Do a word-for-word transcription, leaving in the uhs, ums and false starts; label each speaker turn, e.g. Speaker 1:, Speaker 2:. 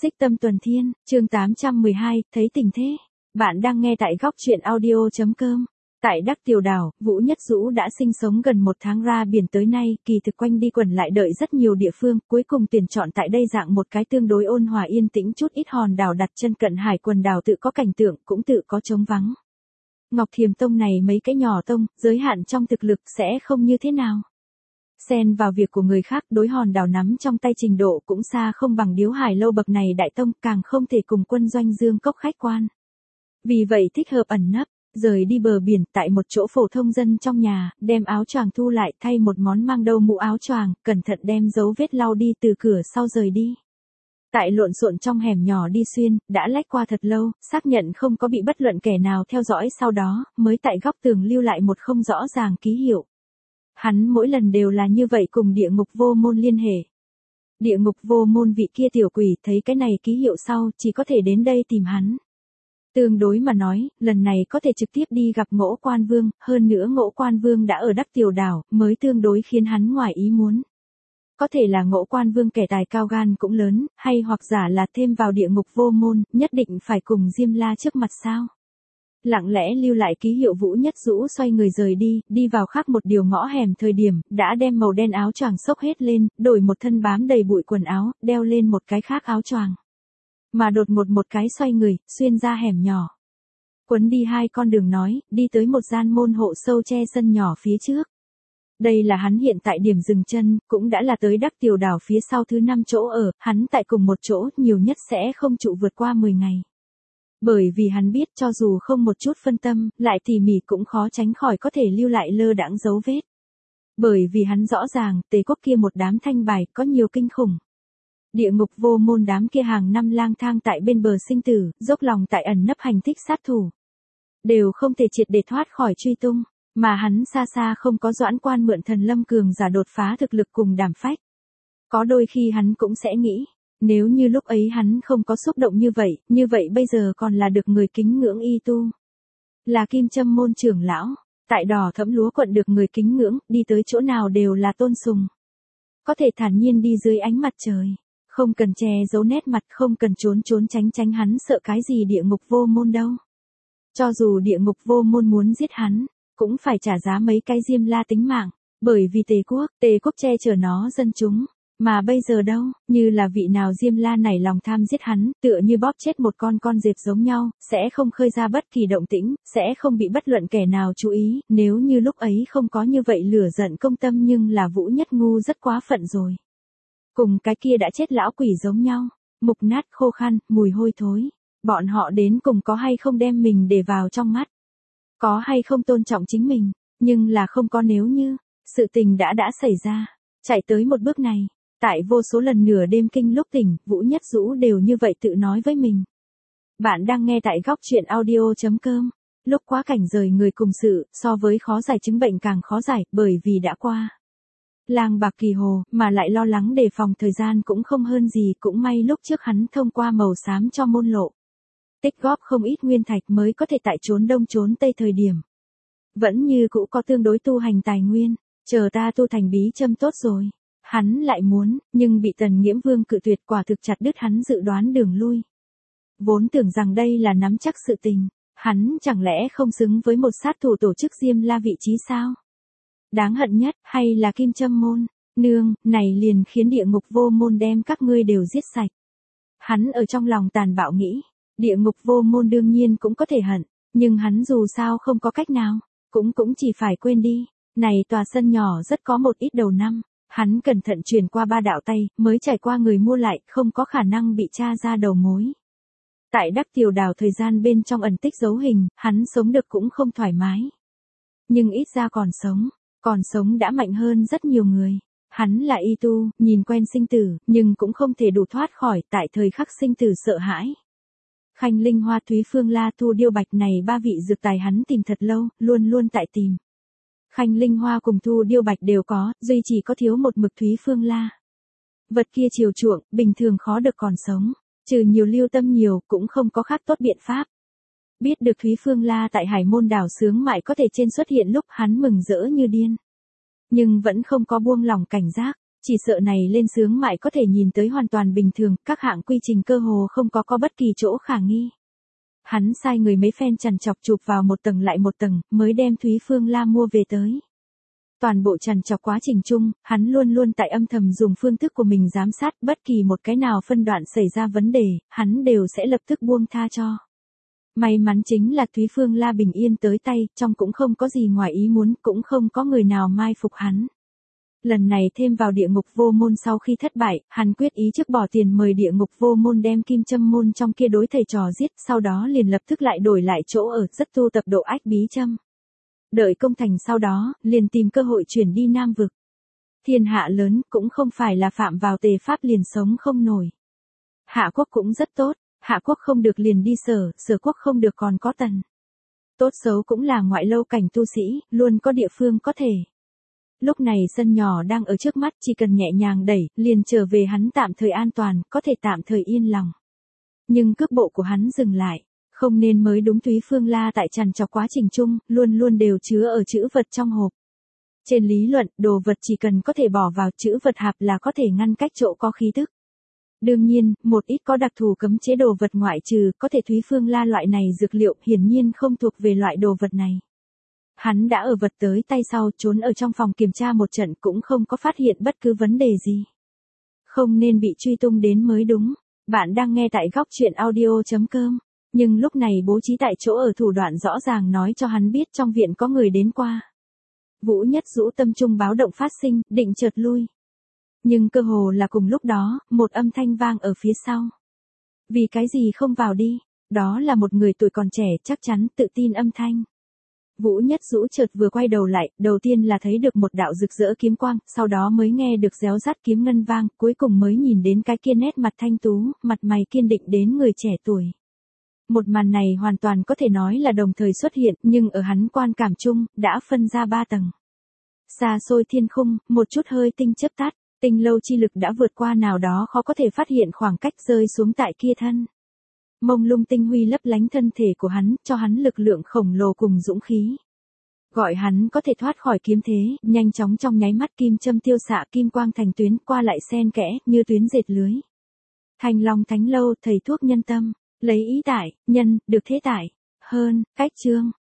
Speaker 1: Xích Tâm Tuần Thiên, chương tám trăm mười hai, thấy tình thế. Bạn đang nghe tại góc truyện audio.com. Tại Đắc Tiểu Đảo, Vũ Nhất Dũ đã sinh sống gần một tháng ra biển tới nay, kỳ thực quanh đi quẩn lại đợi rất nhiều địa phương, cuối cùng tuyển chọn tại đây dạng một cái tương đối ôn hòa yên tĩnh chút ít hòn đảo đặt chân cận hải quần đảo tự có cảnh tượng, cũng tự có trống vắng. Ngọc Thiềm Tông này mấy cái nhỏ tông, giới hạn trong thực lực sẽ không như thế nào. Xen vào việc của người khác, đối hòn đảo nắm trong tay trình độ cũng xa không bằng Điếu Hải Lâu bậc này đại tông, càng không thể cùng Quân Doanh Dương Cốc khách quan. Vì vậy thích hợp ẩn nấp, rời đi bờ biển, tại một chỗ phổ thông dân trong nhà, đem áo choàng thu lại, thay một món mang đâu mũ áo choàng, cẩn thận đem dấu vết lau đi từ cửa sau rời đi. Tại lộn xộn trong hẻm nhỏ đi xuyên, đã lách qua thật lâu, xác nhận không có bị bất luận kẻ nào theo dõi, sau đó, mới tại góc tường lưu lại một không rõ ràng ký hiệu. Hắn mỗi lần đều là như vậy cùng địa ngục vô môn liên hệ. Địa ngục vô môn vị kia tiểu quỷ thấy cái này ký hiệu sau, chỉ có thể đến đây tìm hắn. Tương đối mà nói, lần này có thể trực tiếp đi gặp Ngỗ Quan Vương, hơn nữa Ngỗ Quan Vương đã ở Đắc Tiểu Đảo, mới tương đối khiến hắn ngoài ý muốn. Có thể là Ngỗ Quan Vương kẻ tài cao gan cũng lớn, hay hoặc giả là thêm vào địa ngục vô môn, nhất định phải cùng Diêm La trước mặt sao. Lặng lẽ lưu lại ký hiệu, Vũ Nhất Dũ xoay người rời đi, đi vào khác một điều ngõ hẻm thời điểm, đã đem màu đen áo choàng xốc hết lên, đổi một thân bám đầy bụi quần áo, đeo lên một cái khác áo choàng. Mà đột một một cái xoay người, xuyên ra hẻm nhỏ. Quấn đi hai con đường nói, đi tới một gian môn hộ sâu che sân nhỏ phía trước. Đây là hắn hiện tại điểm dừng chân, cũng đã là tới Đắc Tiểu Đảo phía sau thứ năm chỗ ở, hắn tại cùng một chỗ, nhiều nhất sẽ không trụ vượt qua mười ngày. Bởi vì hắn biết cho dù không một chút phân tâm, lại tỉ mỉ cũng khó tránh khỏi có thể lưu lại lơ đãng dấu vết. Bởi vì hắn rõ ràng, Tề Quốc kia một đám thanh bài có nhiều kinh khủng. Địa ngục vô môn đám kia hàng năm lang thang tại bên bờ sinh tử, dốc lòng tại ẩn nấp hành thích sát thủ. Đều không thể triệt để thoát khỏi truy tung, mà hắn xa xa không có Doãn Quan mượn thần lâm cường giả đột phá thực lực cùng đảm phách. Có đôi khi hắn cũng sẽ nghĩ, nếu như lúc ấy hắn không có xúc động như vậy, như vậy bây giờ còn là được người kính ngưỡng y tu. Là Kim Châm môn trưởng lão, tại Đỏ Thẫm Lúa quận được người kính ngưỡng, đi tới chỗ nào đều là tôn sùng. Có thể thản nhiên đi dưới ánh mặt trời, không cần che giấu nét mặt, không cần trốn trốn tránh tránh, hắn sợ cái gì địa ngục vô môn đâu. Cho dù địa ngục vô môn muốn giết hắn, cũng phải trả giá mấy cái Diêm La tính mạng, bởi vì Tề Quốc, Tề Quốc che chở nó dân chúng. Mà bây giờ đâu, như là vị nào Diêm La nảy lòng tham giết hắn, tựa như bóp chết một con con dẹp giống nhau, sẽ không khơi ra bất kỳ động tĩnh, sẽ không bị bất luận kẻ nào chú ý, nếu như lúc ấy không có như vậy lửa giận công tâm, nhưng là Vũ Nhất ngu rất quá phận rồi. Cùng cái kia đã chết lão quỷ giống nhau, mục nát khô khan, mùi hôi thối. Bọn họ đến cùng có hay không đem mình để vào trong mắt? Có hay không tôn trọng chính mình? Nhưng là không có nếu như, sự tình đã đã xảy ra, chạy tới một bước này. Tại vô số lần nửa đêm kinh lúc tỉnh, Vũ Nhất Dũ đều như vậy tự nói với mình. Bạn đang nghe tại góc truyện audio.com. Lúc quá cảnh rời người cùng sự, so với khó giải chứng bệnh càng khó giải, bởi vì đã qua. Lang bạc kỳ hồ, mà lại lo lắng đề phòng thời gian cũng không hơn gì, cũng may lúc trước hắn thông qua màu xám cho môn lộ. Tích góp không ít nguyên thạch mới có thể tại trốn đông trốn tây thời điểm. Vẫn như cũ có tương đối tu hành tài nguyên, chờ ta tu thành bí châm tốt rồi. Hắn lại muốn, nhưng bị Tần Nghiễm Vương cự tuyệt, quả thực chặt đứt hắn dự đoán đường lui. Vốn tưởng rằng đây là nắm chắc sự tình, hắn chẳng lẽ không xứng với một sát thủ tổ chức Diêm La vị trí sao? Đáng hận nhất, hay là Kim Châm môn, nương, này liền khiến địa ngục vô môn đem các ngươi đều giết sạch. Hắn ở trong lòng tàn bạo nghĩ, địa ngục vô môn đương nhiên cũng có thể hận, nhưng hắn dù sao không có cách nào, cũng cũng chỉ phải quên đi. Này tòa sân nhỏ rất có một ít đầu năm. Hắn cẩn thận truyền qua ba đạo tay, mới trải qua người mua lại, không có khả năng bị tra ra đầu mối. Tại Đắc Tiểu Đảo thời gian bên trong ẩn tích dấu hình, hắn sống được cũng không thoải mái. Nhưng ít ra còn sống, còn sống đã mạnh hơn rất nhiều người. Hắn là y tu, nhìn quen sinh tử, nhưng cũng không thể đủ thoát khỏi tại thời khắc sinh tử sợ hãi. Khanh Linh Hoa Thúy Phương La Thu Điêu Bạch này ba vị dược tài hắn tìm thật lâu, luôn luôn tại tìm. Khanh Linh Hoa cùng Thu Điêu Bạch đều có, duy chỉ có thiếu một mực Thúy Phương La. Vật kia chiều chuộng, bình thường khó được còn sống, trừ nhiều lưu tâm nhiều, cũng không có khác tốt biện pháp. Biết được Thúy Phương La tại Hải Môn đảo sướng mại có thể trên xuất hiện lúc, hắn mừng rỡ như điên. Nhưng vẫn không có buông lỏng cảnh giác, Chỉ sợ này lên sướng mại có thể nhìn tới hoàn toàn bình thường, các hạng quy trình cơ hồ không có có bất kỳ chỗ khả nghi. Hắn sai người mấy phen chằn chọc chụp vào một tầng lại một tầng, mới đem Thúy Phương La mua về tới. Toàn bộ chằn chọc quá trình chung, hắn luôn luôn tại âm thầm dùng phương thức của mình giám sát, bất kỳ một cái nào phân đoạn xảy ra vấn đề, hắn đều sẽ lập tức buông tha cho. May mắn chính là Thúy Phương La bình yên tới tay, trong cũng không có gì ngoài ý muốn, cũng không có người nào mai phục hắn. Lần này thêm vào địa ngục vô môn sau khi thất bại, hắn quyết ý trước bỏ tiền mời địa ngục vô môn đem kim châm môn trong kia đối thầy trò giết, sau đó liền lập tức lại đổi lại chỗ ở, rất tu tập độ ách bí châm. Đợi công thành sau đó, liền tìm cơ hội chuyển đi Nam Vực. Thiên hạ lớn, cũng không phải là phạm vào tề pháp liền sống không nổi. Hạ quốc cũng rất tốt, hạ quốc không được liền đi sở, sở quốc không được còn có tần. Tốt xấu cũng là ngoại lâu cảnh tu sĩ, luôn có địa phương có thể. Lúc này sân nhỏ đang ở trước mắt, chỉ cần nhẹ nhàng đẩy, liền trở về hắn tạm thời an toàn, có thể tạm thời yên lòng. Nhưng cước bộ của hắn dừng lại, không nên mới đúng. Thúy Phương La tại trằn trọc quá trình chung, luôn luôn đều chứa ở chữ vật trong hộp. Trên lý luận, đồ vật chỉ cần có thể bỏ vào chữ vật hạp là có thể ngăn cách chỗ có khí tức. Đương nhiên, một ít có đặc thù cấm chế đồ vật ngoại trừ, có thể Thúy Phương La loại này dược liệu hiển nhiên không thuộc về loại đồ vật này. Hắn đã ở vật tới tay sau, trốn ở trong phòng kiểm tra một trận cũng không có phát hiện bất cứ vấn đề gì. Không nên bị truy tung đến mới đúng. Bạn đang nghe tại góc truyện audio chấm com. Nhưng lúc này bố trí tại chỗ ở thủ đoạn rõ ràng nói cho hắn biết trong viện có người đến qua. Vũ Nhất Dũ tâm trung báo động phát sinh, định chợt lui. Nhưng cơ hồ là cùng lúc đó, một âm thanh vang ở phía sau. Vì cái gì không vào đi? Đó là một người tuổi còn trẻ, chắc chắn tự tin âm thanh. Vũ Nhất Dũ chợt vừa quay đầu lại, đầu tiên là thấy được một đạo rực rỡ kiếm quang, sau đó mới nghe được réo rắt kiếm ngân vang, cuối cùng mới nhìn đến cái kia nét mặt thanh tú, mặt mày kiên định đến người trẻ tuổi. Một màn này hoàn toàn có thể nói là đồng thời xuất hiện, nhưng ở hắn quan cảm chung, đã phân ra ba tầng. Xa xôi thiên khung, một chút hơi tinh chớp tắt, tinh lâu chi lực đã vượt qua nào đó khó có thể phát hiện khoảng cách rơi xuống tại kia thân. Mông lung tinh huy lấp lánh thân thể của hắn, cho hắn lực lượng khổng lồ cùng dũng khí. Gọi hắn có thể thoát khỏi kiếm thế, nhanh chóng trong nháy mắt kim châm tiêu xạ kim quang thành tuyến qua lại xen kẽ, như tuyến dệt lưới. Thanh Long Thánh Lâu, thầy thuốc nhân tâm, lấy ý tại, nhân, được thế tại, hơn, cách chương.